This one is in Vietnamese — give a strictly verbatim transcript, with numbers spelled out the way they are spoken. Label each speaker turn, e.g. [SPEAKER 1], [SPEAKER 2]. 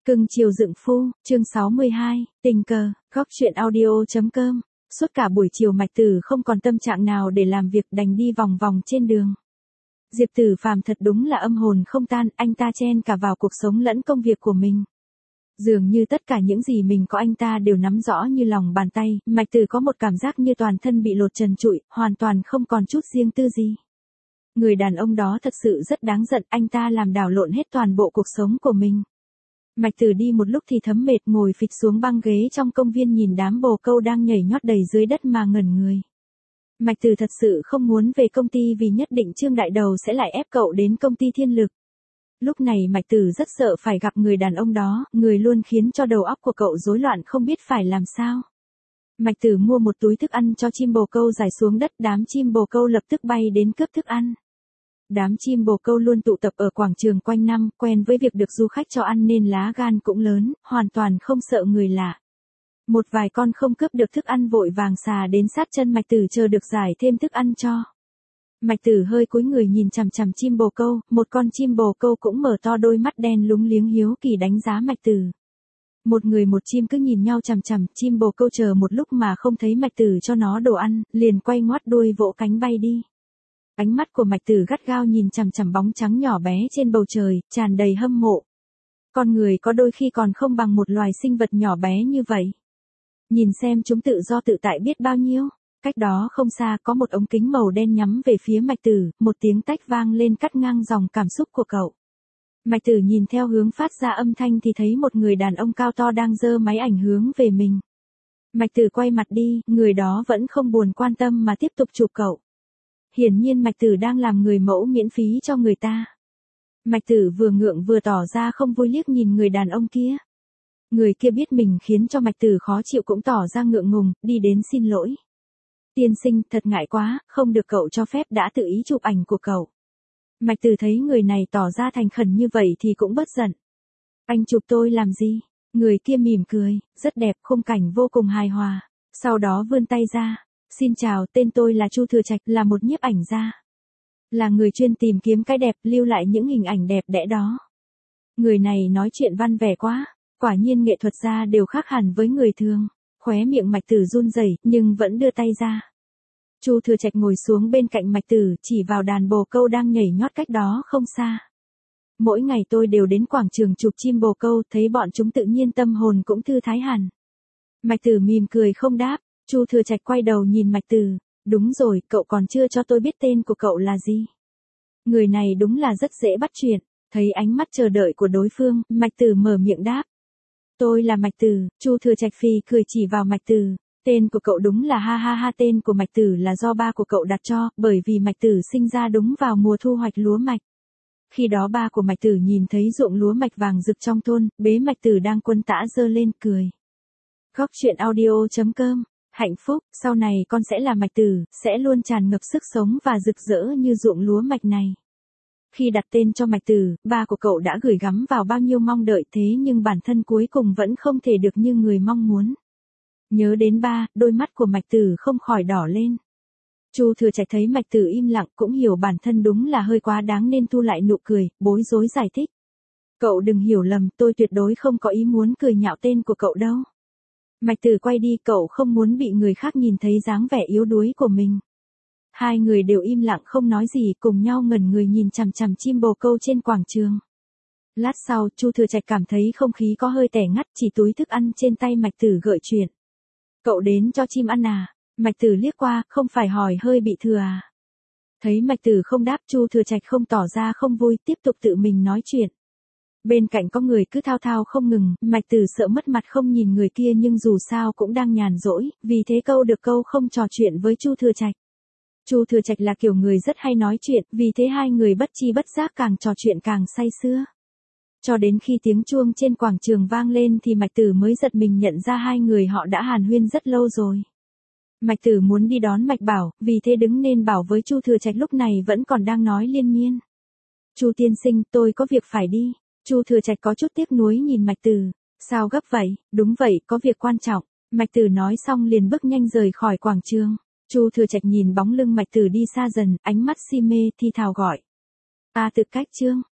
[SPEAKER 1] Cưng chiều dựng phu, chương sáu mươi hai, tình cờ, góc chuyện audio.com. Suốt cả buổi chiều Mạch Tử không còn tâm trạng nào để làm việc, đành đi vòng vòng trên đường. Diệp Tử Phàm thật đúng là âm hồn không tan, anh ta chen cả vào cuộc sống lẫn công việc của mình. Dường như tất cả những gì mình có anh ta đều nắm rõ như lòng bàn tay, Mạch Tử có một cảm giác như toàn thân bị lột trần trụi, hoàn toàn không còn chút riêng tư gì. Người đàn ông đó thật sự rất đáng giận, anh ta làm đảo lộn hết toàn bộ cuộc sống của mình. Mạch Tử đi một lúc thì thấm mệt, ngồi phịch xuống băng ghế trong công viên nhìn đám bồ câu đang nhảy nhót đầy dưới đất mà ngẩn người. Mạch Tử thật sự không muốn về công ty vì nhất định Trương Đại Đầu sẽ lại ép cậu đến công ty Thiên Lực. Lúc này Mạch Tử rất sợ phải gặp người đàn ông đó, người luôn khiến cho đầu óc của cậu rối loạn không biết phải làm sao. Mạch Tử mua một túi thức ăn cho chim bồ câu rải xuống đất, đám chim bồ câu lập tức bay đến cướp thức ăn. Đám chim bồ câu luôn tụ tập ở quảng trường quanh năm, quen với việc được du khách cho ăn nên lá gan cũng lớn, hoàn toàn không sợ người lạ. Một vài con không cướp được thức ăn vội vàng xà đến sát chân Mạch Tử chờ được giải thêm thức ăn cho. Mạch Tử hơi cúi người nhìn chằm chằm chim bồ câu, một con chim bồ câu cũng mở to đôi mắt đen lúng liếng hiếu kỳ đánh giá Mạch Tử. Một người một chim cứ nhìn nhau chằm chằm, chim bồ câu chờ một lúc mà không thấy Mạch Tử cho nó đồ ăn, liền quay ngoắt đuôi vỗ cánh bay đi. Ánh mắt của Mạch Tử gắt gao nhìn chằm chằm bóng trắng nhỏ bé trên bầu trời, tràn đầy hâm mộ. Con người có đôi khi còn không bằng một loài sinh vật nhỏ bé như vậy. Nhìn xem chúng tự do tự tại biết bao nhiêu. Cách đó không xa có một ống kính màu đen nhắm về phía Mạch Tử, một tiếng tách vang lên cắt ngang dòng cảm xúc của cậu. Mạch Tử nhìn theo hướng phát ra âm thanh thì thấy một người đàn ông cao to đang giơ máy ảnh hướng về mình. Mạch Tử quay mặt đi, người đó vẫn không buồn quan tâm mà tiếp tục chụp cậu. Hiển nhiên Mạch Tử đang làm người mẫu miễn phí cho người ta. Mạch Tử vừa ngượng vừa tỏ ra không vui liếc nhìn người đàn ông kia. Người kia biết mình khiến cho Mạch Tử khó chịu cũng tỏ ra ngượng ngùng, đi đến xin lỗi. Tiên sinh, thật ngại quá, không được cậu cho phép đã tự ý chụp ảnh của cậu. Mạch Tử thấy người này tỏ ra thành khẩn như vậy thì cũng bớt giận. Anh chụp tôi làm gì? Người kia mỉm cười, rất đẹp, khung cảnh vô cùng hài hòa. Sau đó vươn tay ra. Xin chào, tên tôi là Chu Thừa Trạch, là một nhiếp ảnh gia. Là người chuyên tìm kiếm cái đẹp, lưu lại những hình ảnh đẹp đẽ đó. Người này nói chuyện văn vẻ quá, quả nhiên nghệ thuật gia đều khác hẳn với người thường. Khóe miệng Mạch Tử run rẩy, nhưng vẫn đưa tay ra. Chu Thừa Trạch ngồi xuống bên cạnh Mạch Tử, chỉ vào đàn bồ câu đang nhảy nhót cách đó không xa. Mỗi ngày tôi đều đến quảng trường chụp chim bồ câu, thấy bọn chúng tự nhiên tâm hồn cũng thư thái hẳn. Mạch Tử mỉm cười không đáp. Chu Thừa Trạch quay đầu nhìn Mạch Tử, đúng rồi, cậu còn chưa cho tôi biết tên của cậu là gì. Người này đúng là rất dễ bắt chuyện, thấy ánh mắt chờ đợi của đối phương, Mạch Tử mở miệng đáp. Tôi là Mạch Tử, Chu Thừa Trạch phì cười chỉ vào Mạch Tử, tên của cậu đúng là ha ha ha, tên của Mạch Tử là do ba của cậu đặt cho, bởi vì Mạch Tử sinh ra đúng vào mùa thu hoạch lúa mạch. Khi đó ba của Mạch Tử nhìn thấy ruộng lúa mạch vàng rực trong thôn, bế Mạch Tử đang quân tã giơ lên cười. Góc chuyện audio.com. Hạnh phúc, sau này con sẽ là Mạch Tử, sẽ luôn tràn ngập sức sống và rực rỡ như ruộng lúa mạch này. Khi đặt tên cho Mạch Tử, ba của cậu đã gửi gắm vào bao nhiêu mong đợi, thế nhưng bản thân cuối cùng vẫn không thể được như người mong muốn. Nhớ đến ba, đôi mắt của Mạch Tử không khỏi đỏ lên. Chu Thừa Trạch thấy Mạch Tử im lặng cũng hiểu bản thân đúng là hơi quá đáng nên thu lại nụ cười, bối rối giải thích. Cậu đừng hiểu lầm, tôi tuyệt đối không có ý muốn cười nhạo tên của cậu đâu. Mạch Tử quay đi, cậu không muốn bị người khác nhìn thấy dáng vẻ yếu đuối của mình. Hai người đều im lặng không nói gì, cùng nhau ngẩn người nhìn chằm chằm chim bồ câu trên quảng trường. Lát sau, Chu Thừa Trạch cảm thấy không khí có hơi tẻ ngắt, chỉ túi thức ăn trên tay Mạch Tử gợi chuyện. Cậu đến cho chim ăn à? Mạch Tử liếc qua, không phải hỏi hơi bị thừa à? Thấy Mạch Tử không đáp, Chu Thừa Trạch không tỏ ra không vui, tiếp tục tự mình nói chuyện. Bên cạnh có người cứ thao thao không ngừng, Mạch Tử sợ mất mặt không nhìn người kia nhưng dù sao cũng đang nhàn rỗi, vì thế câu được câu không trò chuyện với Chu Thừa Trạch. Chu Thừa Trạch là kiểu người rất hay nói chuyện, vì thế hai người bất chi bất giác càng trò chuyện càng say sưa. Cho đến khi tiếng chuông trên quảng trường vang lên thì Mạch Tử mới giật mình nhận ra hai người họ đã hàn huyên rất lâu rồi. Mạch Tử muốn đi đón Mạch Bảo, vì thế đứng nên bảo với Chu Thừa Trạch lúc này vẫn còn đang nói liên miên. Chu tiên sinh, tôi có việc phải đi. Chu Thừa Trạch có chút tiếc nuối nhìn Mạch Tử. Sao gấp vậy? Đúng vậy, có việc quan trọng. Mạch Tử nói xong liền bước nhanh rời khỏi quảng trường. Chu Thừa Trạch nhìn bóng lưng Mạch Tử đi xa dần, ánh mắt si mê thi thào gọi. A Tự Cách Chương.